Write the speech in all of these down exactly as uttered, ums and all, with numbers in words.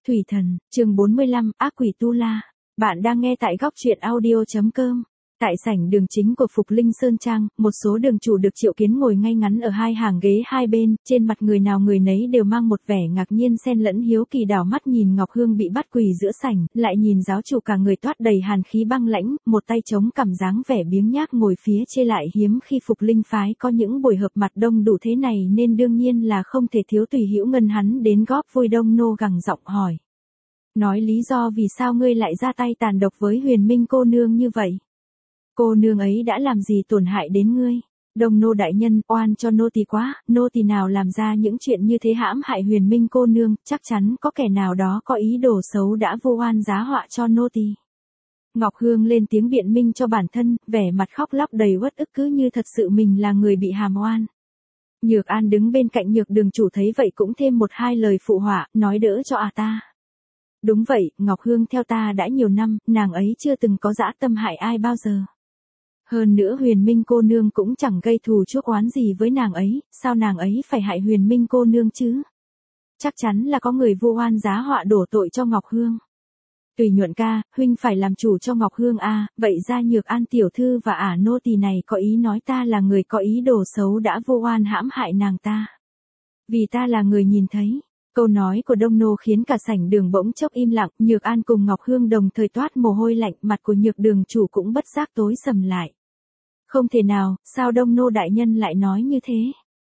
Thủy Thần, chương bốn mươi lăm, ác quỷ Tu La. Bạn đang nghe tại góc truyện audio.com. Tại sảnh đường chính của Phục Linh Sơn Trang, một số đường chủ được triệu kiến ngồi ngay ngắn ở hai hàng ghế hai bên, trên mặt người nào người nấy đều mang một vẻ ngạc nhiên xen lẫn hiếu kỳ, đảo mắt nhìn Ngọc Hương bị bắt quỳ giữa sảnh, lại nhìn giáo chủ cả người toát đầy hàn khí băng lãnh, một tay chống cằm dáng vẻ biếng nhác ngồi phía trên. Lại hiếm khi Phục Linh phái có những buổi họp mặt đông đủ thế này nên đương nhiên là không thể thiếu. Tùy Hữu Ngân hắn đến góp vui, Đông Nô gằn giọng hỏi: nói lý do vì sao ngươi lại ra tay tàn độc với Huyền Minh cô nương như vậy? Cô nương ấy đã làm gì tổn hại đến ngươi? Đông Nô đại nhân, oan cho nô tỳ quá, nô tỳ nào làm ra những chuyện như thế hãm hại Huyền Minh cô nương, chắc chắn có kẻ nào đó có ý đồ xấu đã vô oan giá họa cho nô tỳ. Ngọc Hương lên tiếng biện minh cho bản thân, vẻ mặt khóc lóc đầy uất ức, cứ như thật sự mình là người bị hàm oan. Nhược An đứng bên cạnh Nhược đường chủ thấy vậy cũng thêm một hai lời phụ họa, nói đỡ cho à ta. Đúng vậy, Ngọc Hương theo ta đã nhiều năm, nàng ấy chưa từng có dã tâm hại ai bao giờ. Hơn nữa Huyền Minh cô nương cũng chẳng gây thù chuốc oán gì với nàng ấy, sao nàng ấy phải hại Huyền Minh cô nương chứ? Chắc chắn là có người vu oan giá họa đổ tội cho Ngọc Hương. Tùy Nhuận ca, huynh phải làm chủ cho Ngọc Hương à, vậy ra Nhược An tiểu thư và ả nô tỳ này có ý nói ta là người có ý đồ xấu đã vô oan hãm hại nàng ta. Vì ta là người nhìn thấy. Câu nói của Đông Nô khiến cả sảnh đường bỗng chốc im lặng, Nhược An cùng Ngọc Hương đồng thời toát mồ hôi lạnh, mặt của Nhược đường chủ cũng bất giác tối sầm lại. Không thể nào, sao Đông Nô đại nhân lại nói như thế?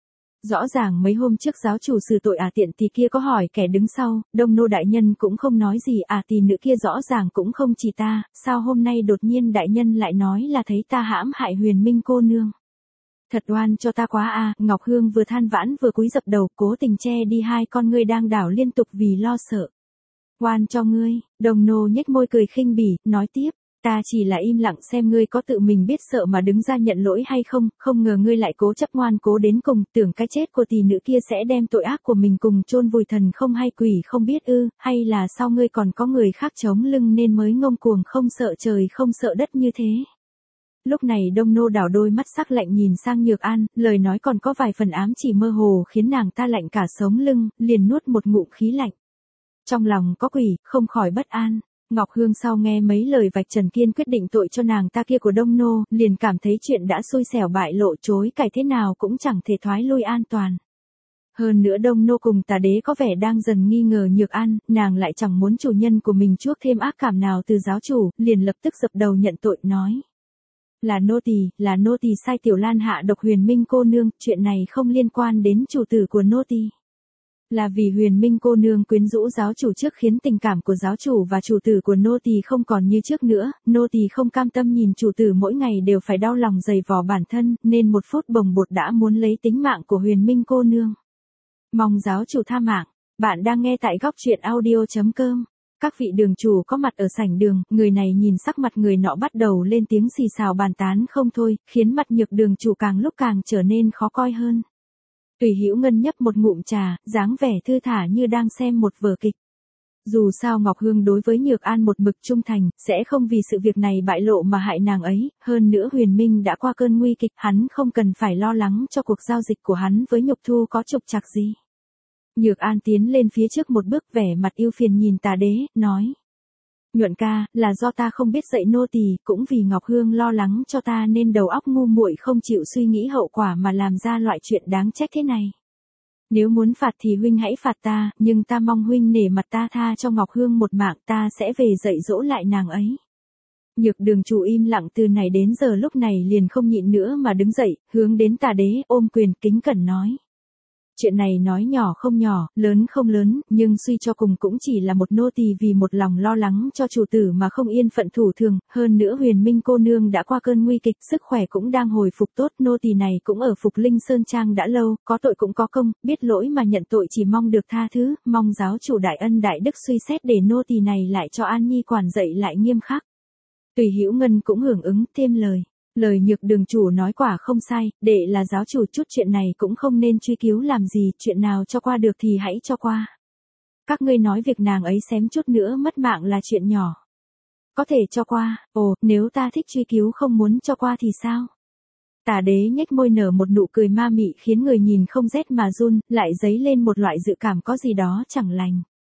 Rõ ràng mấy hôm trước giáo chủ xử tội à tiện tỳ kia có hỏi kẻ đứng sau, Đông Nô đại nhân cũng không nói gì, à tỳ nữ kia rõ ràng cũng không chỉ ta, sao hôm nay đột nhiên đại nhân lại nói là thấy ta hãm hại Huyền Minh cô nương? Thật oan cho ta quá à, Ngọc Hương vừa than vãn vừa cúi dập đầu, cố tình che đi hai con ngươi đang đảo liên tục vì lo sợ. Oan cho ngươi, Đông Nô nhếch môi cười khinh bỉ, nói tiếp, ta chỉ là im lặng xem ngươi có tự mình biết sợ mà đứng ra nhận lỗi hay không, không ngờ ngươi lại cố chấp ngoan cố đến cùng, tưởng cái chết của tỷ nữ kia sẽ đem tội ác của mình cùng chôn vùi thần không hay quỷ không biết ư, hay là sao ngươi còn có người khác chống lưng nên mới ngông cuồng không sợ trời không sợ đất như thế? Lúc này Đông Nô đảo đôi mắt sắc lạnh nhìn sang Nhược An, lời nói còn có vài phần ám chỉ mơ hồ khiến nàng ta lạnh cả sống lưng, liền nuốt một ngụm khí lạnh. Trong lòng có quỷ, không khỏi bất an. Ngọc Hương sau nghe mấy lời vạch trần kiên quyết định tội cho nàng ta kia của Đông Nô, liền cảm thấy chuyện đã xui xẻo bại lộ, chối cãi thế nào cũng chẳng thể thoái lui an toàn. Hơn nữa Đông Nô cùng Tà Đế có vẻ đang dần nghi ngờ Nhược An, nàng lại chẳng muốn chủ nhân của mình chuốc thêm ác cảm nào từ giáo chủ, liền lập tức dập đầu nhận tội nói. Là nô tỳ, là nô tỳ sai Tiểu Lan hạ độc Huyền Minh cô nương, chuyện này không liên quan đến chủ tử của nô tỳ. Là vì Huyền Minh cô nương quyến rũ giáo chủ trước khiến tình cảm của giáo chủ và chủ tử của nô tỳ không còn như trước nữa, nô tỳ không cam tâm nhìn chủ tử mỗi ngày đều phải đau lòng dày vò bản thân, nên một phút bồng bột đã muốn lấy tính mạng của Huyền Minh cô nương. Mong giáo chủ tha mạng. Bạn đang nghe tại góc truyện audio.com. Các vị đường chủ có mặt ở sảnh đường, người này nhìn sắc mặt người nọ bắt đầu lên tiếng xì xào bàn tán không thôi, khiến mặt Nhược đường chủ càng lúc càng trở nên khó coi hơn. Tùy Hữu Ngân nhấp một ngụm trà, dáng vẻ thư thả như đang xem một vở kịch. Dù sao Ngọc Hương đối với Nhược An một mực trung thành, sẽ không vì sự việc này bại lộ mà hại nàng ấy, hơn nữa Huyền Minh đã qua cơn nguy kịch, hắn không cần phải lo lắng cho cuộc giao dịch của hắn với Nhục Thu có trục trặc gì. Nhược An tiến lên phía trước một bước, vẻ mặt ưu phiền nhìn Tà Đế, nói. Nhuận ca, là do ta không biết dạy nô tỳ, cũng vì Ngọc Hương lo lắng cho ta nên đầu óc ngu muội không chịu suy nghĩ hậu quả mà làm ra loại chuyện đáng trách thế này. Nếu muốn phạt thì huynh hãy phạt ta, nhưng ta mong huynh nể mặt ta tha cho Ngọc Hương một mạng, ta sẽ về dạy dỗ lại nàng ấy. Nhược đường chủ im lặng từ này đến giờ, lúc này liền không nhịn nữa mà đứng dậy, hướng đến Tà Đế ôm quyền kính cẩn nói. Chuyện này nói nhỏ không nhỏ, lớn không lớn, nhưng suy cho cùng cũng chỉ là một nô tỳ vì một lòng lo lắng cho chủ tử mà không yên phận thủ thường, hơn nữa Huyền Minh cô nương đã qua cơn nguy kịch, sức khỏe cũng đang hồi phục tốt, nô tỳ này cũng ở Phục Linh Sơn Trang đã lâu, có tội cũng có công, biết lỗi mà nhận tội chỉ mong được tha thứ, mong giáo chủ đại ân đại đức suy xét để nô tỳ này lại cho An Nhi quản dạy lại nghiêm khắc. Tùy Hữu Ngân cũng hưởng ứng thêm lời. Lời Nhược đường chủ nói quả không sai, đệ là giáo chủ, chút chuyện này cũng không nên truy cứu làm gì, chuyện nào cho qua được thì hãy cho qua. Các ngươi nói việc nàng ấy xém chút nữa mất mạng là chuyện nhỏ. Có thể cho qua, ồ, nếu ta thích truy cứu không muốn cho qua thì sao? Tà Đế nhếch môi nở một nụ cười ma mị khiến người nhìn không rét mà run, lại dấy lên một loại dự cảm có gì đó chẳng lành.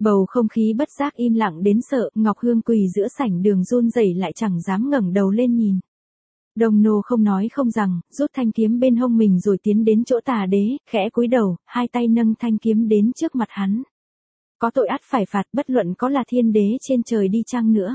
Bầu không khí bất giác im lặng đến sợ, Ngọc Hương quỳ giữa sảnh đường run rẩy lại chẳng dám ngẩng đầu lên nhìn. Đông Nô không nói không rằng, rút thanh kiếm bên hông mình rồi tiến đến chỗ Tà Đế, khẽ cúi đầu, hai tay nâng thanh kiếm đến trước mặt hắn. Có tội ắt phải phạt, bất luận có là thiên đế trên trời đi chăng nữa.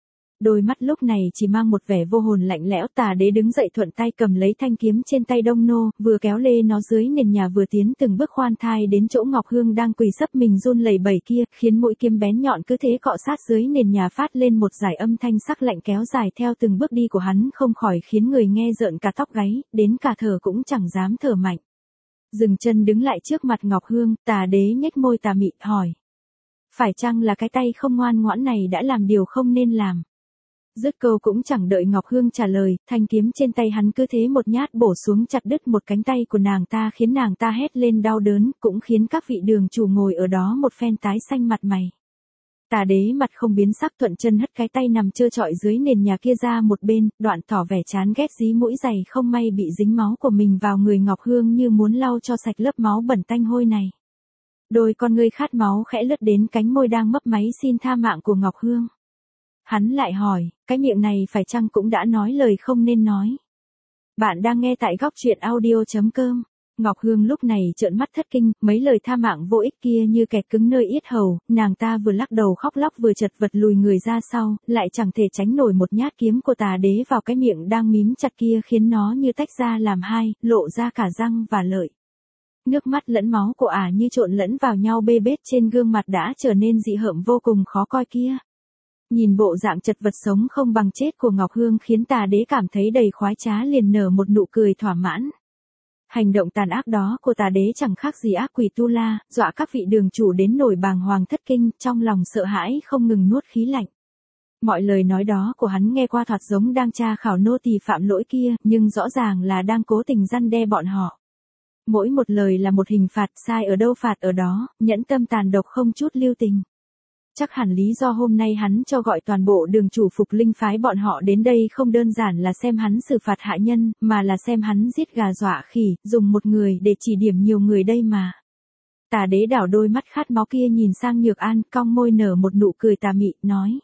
Đôi mắt lúc này chỉ mang một vẻ vô hồn lạnh lẽo. Tà Đế đứng dậy thuận tay cầm lấy thanh kiếm trên tay Đông Nô, vừa kéo lê nó dưới nền nhà vừa tiến từng bước khoan thai đến chỗ Ngọc Hương đang quỳ sấp mình run lẩy bẩy kia, khiến mũi kiếm bén nhọn cứ thế cọ sát dưới nền nhà phát lên một dải âm thanh sắc lạnh kéo dài theo từng bước đi của hắn, không khỏi khiến người nghe rợn cả tóc gáy, đến cả thở cũng chẳng dám thở mạnh. Dừng chân đứng lại trước mặt Ngọc Hương, Tà Đế nhếch môi tà mị hỏi: phải chăng là cái tay không ngoan ngoãn này đã làm điều không nên làm? Dứt câu cũng chẳng đợi Ngọc Hương trả lời, thanh kiếm trên tay hắn cứ thế một nhát bổ xuống chặt đứt một cánh tay của nàng ta, khiến nàng ta hét lên đau đớn, cũng khiến các vị đường chủ ngồi ở đó một phen tái xanh mặt mày. Tà Đế mặt không biến sắc thuận chân hất cái tay nằm trơ trọi dưới nền nhà kia ra một bên, đoạn tỏ vẻ chán ghét dí mũi giày không may bị dính máu của mình vào người Ngọc Hương như muốn lau cho sạch lớp máu bẩn tanh hôi này. Đôi con ngươi khát máu khẽ lướt đến cánh môi đang mấp máy xin tha mạng của Ngọc Hương. Hắn lại hỏi, cái miệng này phải chăng cũng đã nói lời không nên nói? Bạn đang nghe tại góc truyện audio chấm com. Ngọc Hương lúc này trợn mắt thất kinh, mấy lời tha mạng vô ích kia như kẹt cứng nơi yết hầu, nàng ta vừa lắc đầu khóc lóc vừa chật vật lùi người ra sau, lại chẳng thể tránh nổi một nhát kiếm của Tà Đế vào cái miệng đang mím chặt kia, khiến nó như tách ra làm hai, lộ ra cả răng và lợi. Nước mắt lẫn máu của ả như trộn lẫn vào nhau bê bết trên gương mặt đã trở nên dị hợm vô cùng khó coi kia. Nhìn bộ dạng chật vật sống không bằng chết của Ngọc Hương khiến Tà Đế cảm thấy đầy khoái trá, liền nở một nụ cười thỏa mãn. Hành động tàn ác đó của Tà Đế chẳng khác gì ác quỷ tu la, dọa các vị đường chủ đến nổi bàng hoàng thất kinh, trong lòng sợ hãi không ngừng nuốt khí lạnh. Mọi lời nói đó của hắn nghe qua thoạt giống đang tra khảo nô tỳ phạm lỗi kia, nhưng rõ ràng là đang cố tình răn đe bọn họ. Mỗi một lời là một hình phạt, sai ở đâu phạt ở đó, nhẫn tâm tàn độc không chút lưu tình. Chắc hẳn lý do hôm nay hắn cho gọi toàn bộ đường chủ Phục Linh phái bọn họ đến đây không đơn giản là xem hắn xử phạt hạ nhân, mà là xem hắn giết gà dọa khỉ, dùng một người để chỉ điểm nhiều người đây mà. Tà Đế đảo đôi mắt khát máu kia nhìn sang Nhược An, cong môi nở một nụ cười tà mị, nói: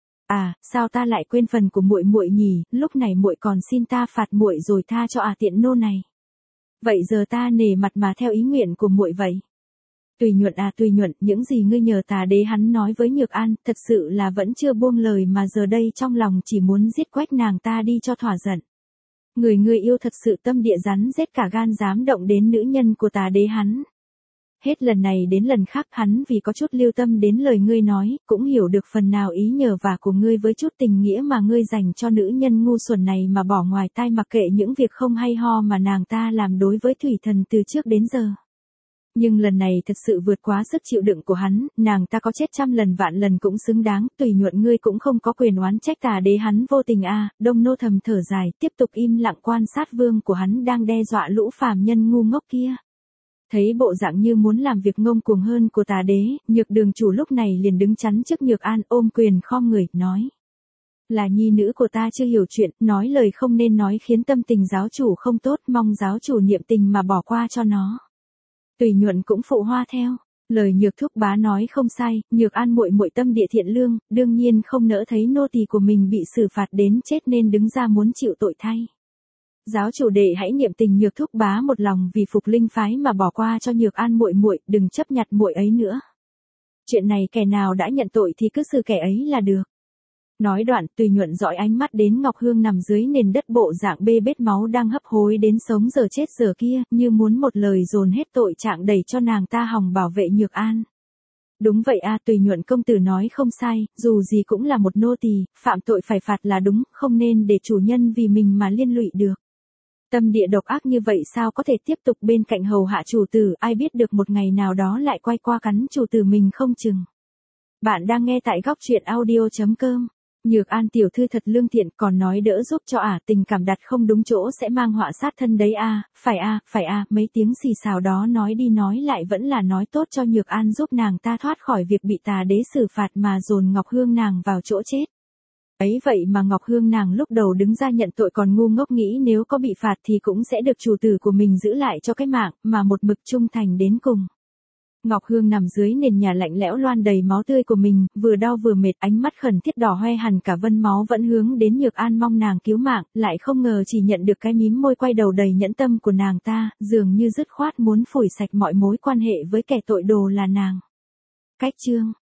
à, sao ta lại quên phần của muội muội nhỉ, lúc này muội còn xin ta phạt muội rồi tha cho à tiện nô này. Vậy giờ ta nể mặt mà theo ý nguyện của muội vậy. Tùy Nhuận à Tùy Nhuận, những gì ngươi nhờ Tà Đế hắn nói với Nhược An, thật sự là vẫn chưa buông lời mà giờ đây trong lòng chỉ muốn giết quách nàng ta đi cho thỏa giận. Người ngươi yêu thật sự tâm địa rắn rết cả gan dám động đến nữ nhân của Tà Đế hắn. Hết lần này đến lần khác hắn vì có chút lưu tâm đến lời ngươi nói, cũng hiểu được phần nào ý nhờ vả của ngươi với chút tình nghĩa mà ngươi dành cho nữ nhân ngu xuẩn này mà bỏ ngoài tai mặc kệ những việc không hay ho mà nàng ta làm đối với Thủy Thần từ trước đến giờ. Nhưng lần này thật sự vượt quá sức chịu đựng của hắn, nàng ta có chết trăm lần vạn lần cũng xứng đáng, Tùy Nhuận ngươi cũng không có quyền oán trách Tà Đế hắn vô tình a. À. Đông Nô thầm thở dài, tiếp tục im lặng quan sát vương của hắn đang đe dọa lũ phàm nhân ngu ngốc kia. Thấy bộ dạng như muốn làm việc ngông cuồng hơn của Tà Đế, Nhược đường chủ lúc này liền đứng chắn trước Nhược An, ôm quyền khom người, nói: là nhi nữ của ta chưa hiểu chuyện, nói lời không nên nói khiến tâm tình giáo chủ không tốt, mong giáo chủ niệm tình mà bỏ qua cho nó. Tùy Nhuận cũng phụ hoa theo. Lời Nhược thúc bá nói không sai, Nhược An muội muội tâm địa thiện lương, đương nhiên không nỡ thấy nô tỳ của mình bị xử phạt đến chết nên đứng ra muốn chịu tội thay. Giáo chủ đệ hãy niệm tình Nhược thúc bá một lòng vì Phục Linh phái mà bỏ qua cho Nhược An muội muội, đừng chấp nhặt muội ấy nữa. Chuyện này kẻ nào đã nhận tội thì cứ xử kẻ ấy là được. Nói đoạn, Tùy Nhuận dõi ánh mắt đến Ngọc Hương nằm dưới nền đất bộ dạng bê bết máu đang hấp hối đến sống giờ chết giờ kia, như muốn một lời dồn hết tội trạng đẩy cho nàng ta hòng bảo vệ Nhược An. Đúng vậy a, Tùy Nhuận công tử nói không sai, dù gì cũng là một nô tỳ, phạm tội phải phạt là đúng, không nên để chủ nhân vì mình mà liên lụy được. Tâm địa độc ác như vậy sao có thể tiếp tục bên cạnh hầu hạ chủ tử, ai biết được một ngày nào đó lại quay qua cắn chủ tử mình không chừng. Bạn đang nghe tại góc truyện audio chấm com. Nhược An tiểu thư thật lương thiện, còn nói đỡ giúp cho ả, tình cảm đặt không đúng chỗ sẽ mang họa sát thân đấy a. Phải a, phải a, mấy tiếng xì xào đó nói đi nói lại vẫn là nói tốt cho Nhược An giúp nàng ta thoát khỏi việc bị Tà Đế xử phạt mà dồn Ngọc Hương nàng vào chỗ chết. Ấy vậy mà Ngọc Hương nàng lúc đầu đứng ra nhận tội còn ngu ngốc nghĩ nếu có bị phạt thì cũng sẽ được chủ tử của mình giữ lại cho cái mạng, mà một mực trung thành đến cùng. Ngọc Hương nằm dưới nền nhà lạnh lẽo loan đầy máu tươi của mình, vừa đau vừa mệt, ánh mắt khẩn thiết đỏ hoe hẳn cả vân máu vẫn hướng đến Nhược An mong nàng cứu mạng, lại không ngờ chỉ nhận được cái mím môi quay đầu đầy nhẫn tâm của nàng ta, dường như dứt khoát muốn phủi sạch mọi mối quan hệ với kẻ tội đồ là nàng. Cách chương